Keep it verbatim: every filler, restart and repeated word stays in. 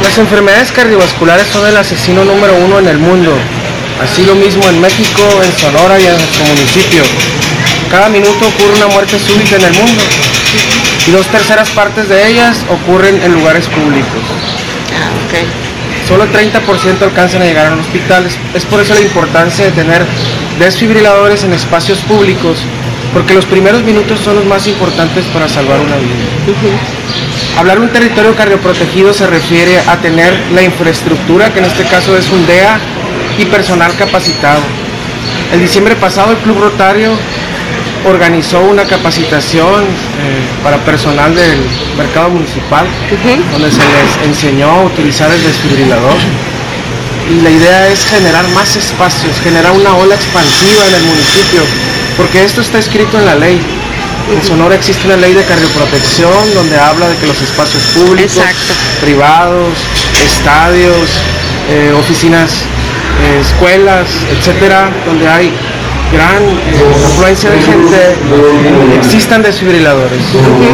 Las enfermedades cardiovasculares son el asesino número uno en el mundo. Así lo mismo en México, en Sonora y en nuestro municipio. Cada minuto ocurre una muerte súbita en el mundo. Y dos terceras partes de ellas ocurren en lugares públicos. Ah, ok. Solo el treinta por ciento alcanzan a llegar a los hospitales. Es por eso la importancia de tener desfibriladores en espacios públicos, porque los primeros minutos son los más importantes para salvar una vida. Uh-huh. Hablar de un territorio cardioprotegido se refiere a tener la infraestructura, que en este caso es un D E A, y personal capacitado. El diciembre pasado el Club Rotario organizó una capacitación eh, para personal del mercado municipal, uh-huh. donde se les enseñó a utilizar el desfibrilador. Y la idea es generar más espacios, generar una ola expansiva en el municipio, porque esto está escrito en la ley. En Sonora existe una ley de cardioprotección donde habla de que los espacios públicos, Exacto. privados, estadios, eh, oficinas, eh, escuelas, etcétera, donde hay gran eh, afluencia de gente, existan desfibriladores. Uh-huh.